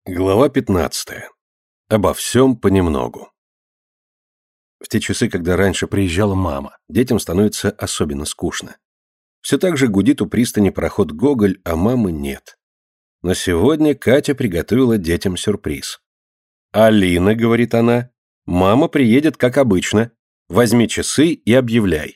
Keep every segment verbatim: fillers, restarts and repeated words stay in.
Глава пятнадцатая. Обо всем понемногу. В те часы, когда раньше приезжала мама, детям становится особенно скучно. Все так же гудит у пристани пароход «Гоголь», а мамы нет. Но сегодня Катя приготовила детям сюрприз. «Алина», — говорит она, — «мама приедет, как обычно. Возьми часы и объявляй».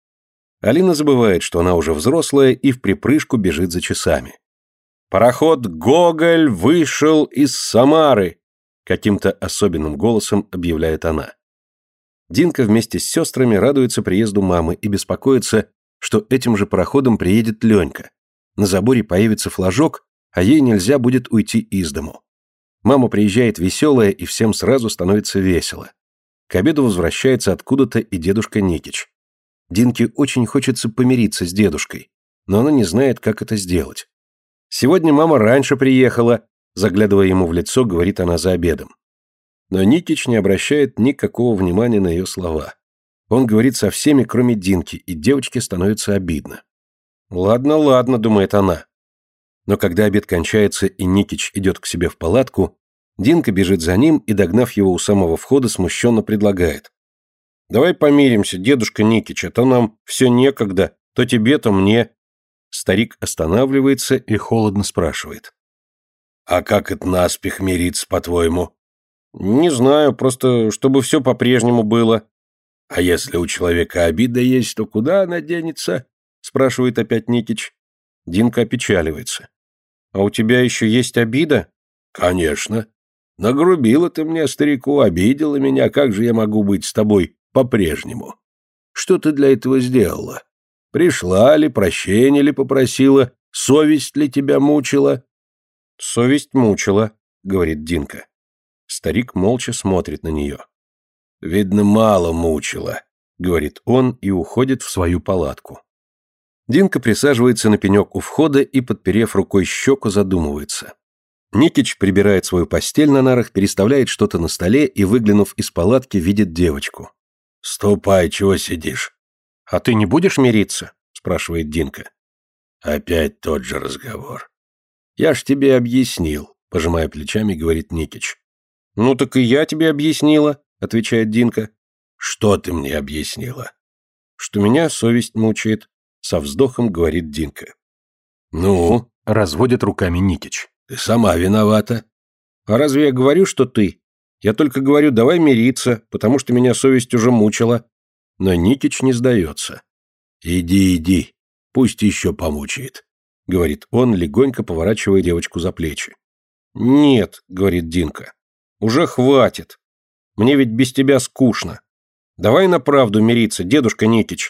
Алина забывает, что она уже взрослая, и вприпрыжку бежит за часами. «Пароход «Гоголь» вышел из Самары!» Каким-то особенным голосом объявляет она. Динка вместе с сестрами радуется приезду мамы и беспокоится, что этим же пароходом приедет Ленька. На заборе появится флажок, а ей нельзя будет уйти из дому. Мама приезжает веселая, и всем сразу становится весело. К обеду возвращается откуда-то и дедушка Никич. Динке очень хочется помириться с дедушкой, но она не знает, как это сделать. «Сегодня мама раньше приехала», заглядывая ему в лицо, говорит она за обедом. Но Никич не обращает никакого внимания на ее слова. Он говорит со всеми, кроме Динки, и девочке становится обидно. «Ладно, ладно», — думает она. Но когда обед кончается и Никич идет к себе в палатку, Динка бежит за ним и, догнав его у самого входа, смущенно предлагает. «Давай помиримся, дедушка Никич, а то нам все некогда, то тебе, то мне». Старик останавливается и холодно спрашивает. «А как это наспех мириться, по-твоему?» «Не знаю, просто чтобы все по-прежнему было». «А если у человека обида есть, то куда она денется?» спрашивает опять Никич. Динка опечаливается. «А у тебя еще есть обида?» «Конечно. Нагрубила ты мне, старику, обидела меня, как же я могу быть с тобой по-прежнему? Что ты для этого сделала? Пришла ли, прощения ли попросила, совесть ли тебя мучила?» «Совесть мучила», — говорит Динка. Старик молча смотрит на нее. «Видно, мало мучила», — говорит он и уходит в свою палатку. Динка присаживается на пенек у входа и, подперев рукой щеку, задумывается. Никич прибирает свою постель на нарах, переставляет что-то на столе и, выглянув из палатки, видит девочку. «Ступай, чего сидишь?» «А ты не будешь мириться?» — спрашивает Динка. «Опять тот же разговор. Я ж тебе объяснил», — пожимая плечами, говорит Никич. «Ну так и я тебе объяснила», — отвечает Динка. «Что ты мне объяснила?» «Что меня совесть мучает», — со вздохом говорит Динка. «Ну?» — разводит руками Никич. «Ты сама виновата». «А разве я говорю, что ты? Я только говорю, давай мириться, потому что меня совесть уже мучила». Но Никич не сдается. «Иди, иди, пусть еще помучает», — говорит он, легонько поворачивая девочку за плечи. «Нет», — говорит Динка, — «уже хватит. Мне ведь без тебя скучно. Давай на правду мириться, дедушка Никич».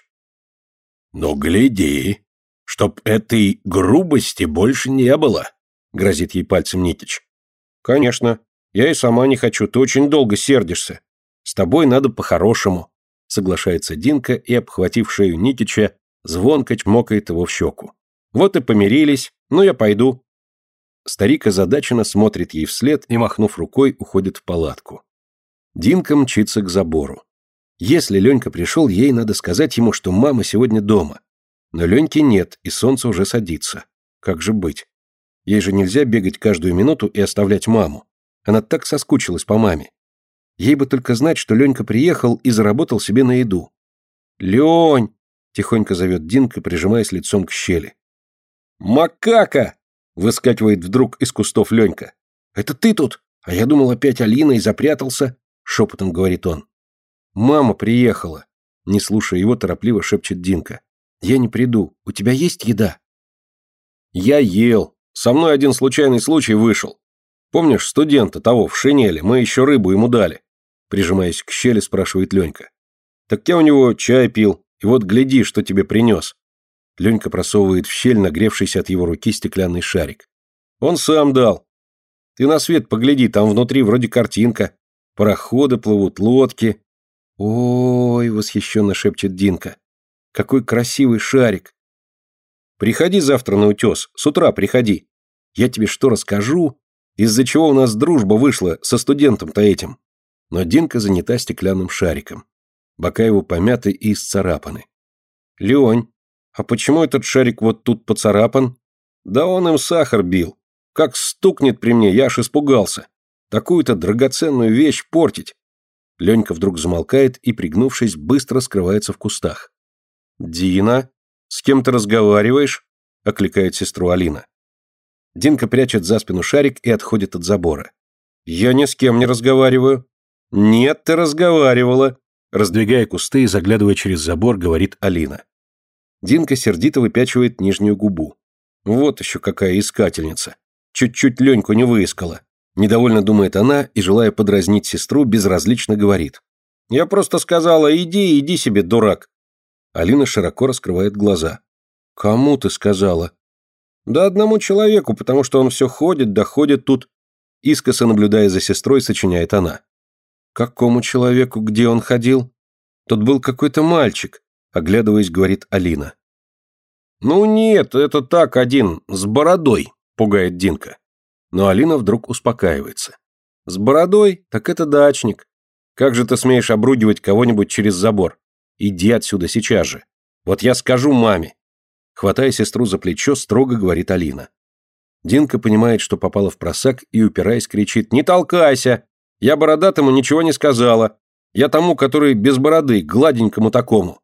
«Ну, гляди, чтоб этой грубости больше не было», — грозит ей пальцем Никич. «Конечно, я и сама не хочу, ты очень долго сердишься. С тобой надо по-хорошему», — соглашается Динка и, обхватив шею Никича, звонко чмокает его в щеку. «Вот и помирились, ну я пойду». Старик озадаченно смотрит ей вслед и, махнув рукой, уходит в палатку. Динка мчится к забору. Если Ленька пришел, ей надо сказать ему, что мама сегодня дома. Но Леньки нет, и солнце уже садится. Как же быть? Ей же нельзя бегать каждую минуту и оставлять маму. Она так соскучилась по маме. Ей бы только знать, что Ленька приехал и заработал себе на еду. «Лень!» — тихонько зовет Динка, прижимаясь лицом к щели. «Макака!» — выскакивает вдруг из кустов Ленька. «Это ты тут? А я думал, опять Алина и запрятался», — шепотом говорит он. «Мама приехала», — не слушая его, торопливо шепчет Динка. «Я не приду. У тебя есть еда?» «Я ел. Со мной один случайный случай вышел. Помнишь студента того в шинели? Мы еще рыбу ему дали», — прижимаясь к щели, спрашивает Ленька. «Так я у него чай пил, и вот гляди, что тебе принес». Ленька просовывает в щель нагревшийся от его руки стеклянный шарик. «Он сам дал. Ты на свет погляди, там внутри вроде картинка. Пароходы плывут, лодки». «Ой», — восхищенно шепчет Динка, — «какой красивый шарик». «Приходи завтра на утес, с утра приходи. Я тебе что расскажу, из-за чего у нас дружба вышла со студентом-то этим». Но Динка занята стеклянным шариком. Бока его помяты и исцарапаны. «Лень, а почему этот шарик вот тут поцарапан?» «Да он им сахар бил. Как стукнет при мне, я аж испугался. Такую-то драгоценную вещь портить. Ленька вдруг замолкает и, пригнувшись, быстро скрывается в кустах. «Дина, с кем ты разговариваешь?» — окликает сестру Алина. Динка прячет за спину шарик и отходит от забора. «Я ни с кем не разговариваю». «Нет, ты разговаривала», — раздвигая кусты и заглядывая через забор, говорит Алина. Динка сердито выпячивает нижнюю губу. Вот еще какая искательница. Чуть-чуть Леньку не выискала. Недовольно думает она и, желая подразнить сестру, безразлично говорит. «Я просто сказала, иди, иди себе, дурак». Алина широко раскрывает глаза. «Кому ты сказала?» «Да одному человеку, потому что он все ходит, доходит тут». Искоса наблюдая за сестрой, сочиняет она. «Какому человеку, где он ходил?» «Тут был какой-то мальчик», оглядываясь, говорит Алина. «Ну нет, это так один, с бородой», пугает Динка. Но Алина вдруг успокаивается. «С бородой? Так это дачник. Как же ты смеешь обругивать кого-нибудь через забор? Иди отсюда сейчас же. Вот я скажу маме». Хватая сестру за плечо, строго говорит Алина. Динка понимает, что попала в просак и, упираясь, кричит: «Не толкайся! Я бородатому ничего не сказала. Я тому, который без бороды, гладенькому такому».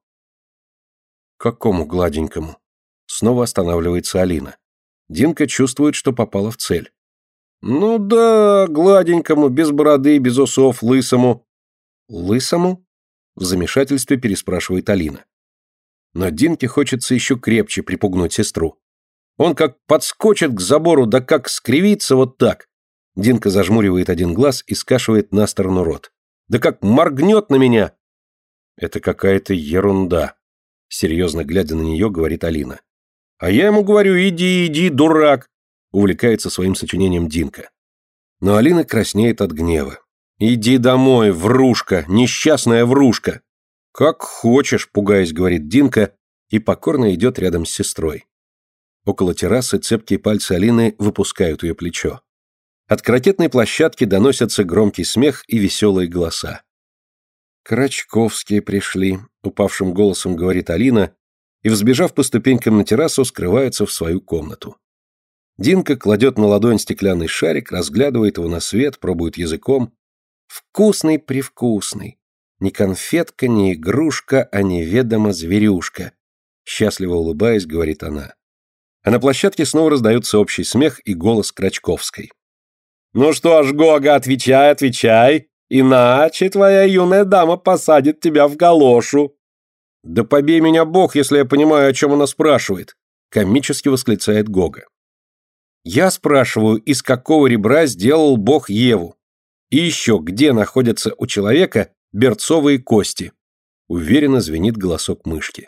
«Какому гладенькому?» Снова останавливается Алина. Динка чувствует, что попала в цель. «Ну да, гладенькому, без бороды, без усов, лысому». «Лысому?» В замешательстве переспрашивает Алина. Но Динке хочется еще крепче припугнуть сестру. Он как подскочит к забору, да как скривится вот так. Динка зажмуривает один глаз и скашивает на сторону рот. «Да как моргнет на меня!» «Это какая-то ерунда», — серьезно глядя на нее, говорит Алина. «А я ему говорю, иди, иди, дурак!» — увлекается своим сочинением Динка. Но Алина краснеет от гнева. «Иди домой, врушка, несчастная врушка!» «Как хочешь», — пугаясь, говорит Динка, и покорно идет рядом с сестрой. Около террасы цепкие пальцы Алины выпускают ее плечо. От крокетной площадки доносятся громкий смех и веселые голоса. «Крачковские пришли», — упавшим голосом говорит Алина, и, взбежав по ступенькам на террасу, скрывается в свою комнату. Динка кладет на ладонь стеклянный шарик, разглядывает его на свет, пробует языком. Вкусный-привкусный. Ни конфетка, ни игрушка, а неведомо зверюшка. Счастливо улыбаясь, говорит она. А на площадке снова раздается общий смех и голос Крачковской. «Ну что ж, Гога, отвечай, отвечай, иначе твоя юная дама посадит тебя в галошу». «Да побей меня Бог, если я понимаю, о чем она спрашивает», комически восклицает Гога. «Я спрашиваю, из какого ребра сделал Бог Еву? И еще, где находятся у человека берцовые кости?» Уверенно звенит голосок мышки.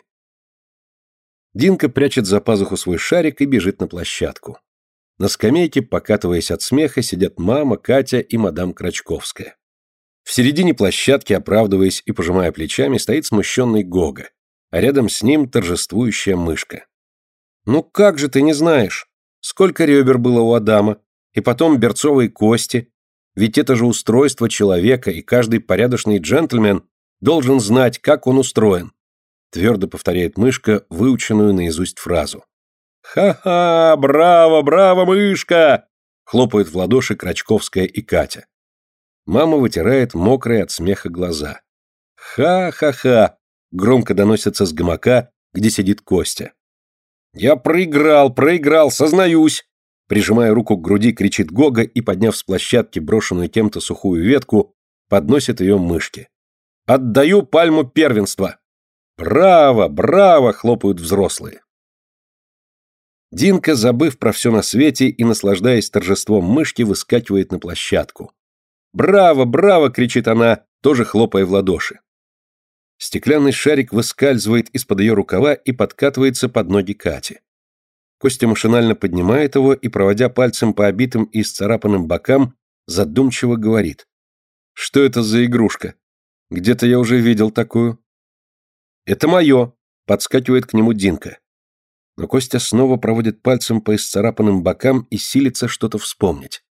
Динка прячет за пазуху свой шарик и бежит на площадку. На скамейке, покатываясь от смеха, сидят мама, Катя и мадам Крачковская. В середине площадки, оправдываясь и пожимая плечами, стоит смущенный Гога, а рядом с ним торжествующая мышка. «Ну как же ты не знаешь? Сколько ребер было у Адама? И потом берцовые кости? Ведь это же устройство человека, и каждый порядочный джентльмен должен знать, как он устроен», твердо повторяет мышка выученную наизусть фразу. «Ха-ха! Браво, браво, мышка!» хлопают в ладоши Крачковская и Катя. Мама вытирает мокрые от смеха глаза. «Ха-ха-ха!» громко доносится с гамака, где сидит Костя. «Я проиграл, проиграл, сознаюсь!» Прижимая руку к груди, кричит Гога и, подняв с площадки брошенную кем-то сухую ветку, подносит ее мышке. «Отдаю пальму первенства!» «Браво, браво!» хлопают взрослые. Динка, забыв про все на свете и наслаждаясь торжеством мышки, выскакивает на площадку. «Браво, браво!» кричит она, тоже хлопая в ладоши. Стеклянный шарик выскальзывает из-под ее рукава и подкатывается под ноги Кати. Костя машинально поднимает его и, проводя пальцем по обитым и исцарапанным бокам, задумчиво говорит. «Что это за игрушка? Где-то я уже видел такую». «Это мое», — подскакивает к нему Динка. Но Костя снова проводит пальцем по исцарапанным бокам и силится что-то вспомнить.